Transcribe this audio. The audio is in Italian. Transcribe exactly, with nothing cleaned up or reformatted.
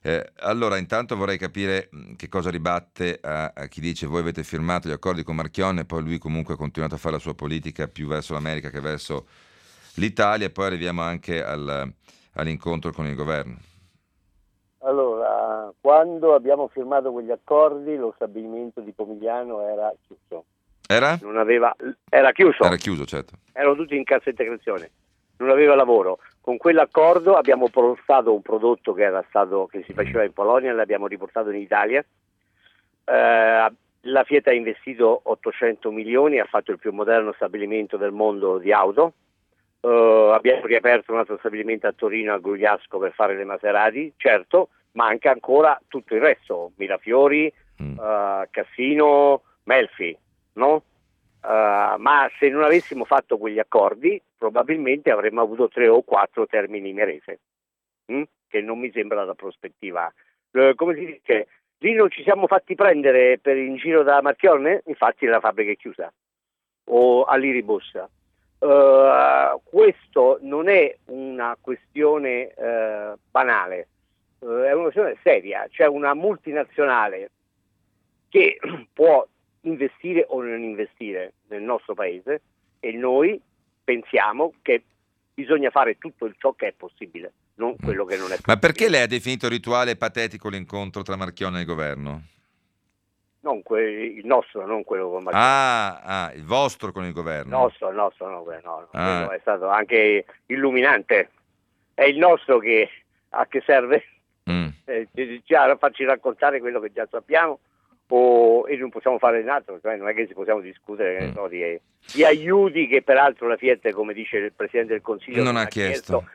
Eh, allora, intanto vorrei capire mh, che cosa ribatte a, a chi dice voi avete firmato gli accordi con Marchionne e poi lui comunque ha continuato a fare la sua politica più verso l'America che verso l'Italia, e poi arriviamo anche al- all'incontro con il governo. Allora, quando abbiamo firmato quegli accordi, lo stabilimento di Pomigliano era chiuso. Era? Non aveva, era Era chiuso, chiuso, certo. erano tutti in cassa integrazione, non aveva lavoro. Con quell'accordo abbiamo portato un prodotto che era stato, che si faceva in Polonia, l'abbiamo riportato in Italia. Eh, la Fiat ha investito ottocento milioni, ha fatto il più moderno stabilimento del mondo di auto. Eh, abbiamo riaperto un altro stabilimento a Torino, a Grugliasco, per fare le Maserati, certo, manca ancora tutto il resto, Mirafiori, Mm. eh, Cassino, Melfi, no? Uh, ma se non avessimo fatto quegli accordi probabilmente avremmo avuto tre o quattro termini Imerese, hm? Che non mi sembra la prospettiva. Uh, come si dice, lì non ci siamo fatti prendere per in giro da Marchionne, infatti la fabbrica è chiusa, o all'Iribus. Uh, questo non è una questione uh, banale, uh, è una questione seria. C'è una multinazionale che può investire o non investire nel nostro paese e noi pensiamo che bisogna fare tutto ciò che è possibile, non quello che non è Ma perché possibile. lei ha definito rituale e patetico l'incontro tra Marchionne e il governo? Non que- il nostro, non quello con Marchionne. Ah, ah, il vostro con il Il governo. nostro, il nostro, no, que- no, no, quello Ah, è stato anche illuminante. È il nostro che a che serve? mm. Eh, già farci raccontare quello che già sappiamo o, e non possiamo fare in altro, cioè non è che si possiamo discutere, che ne Mm. so, di, di aiuti che peraltro la Fiat, come dice il Presidente del Consiglio, Non non ha ha chiesto chiesto.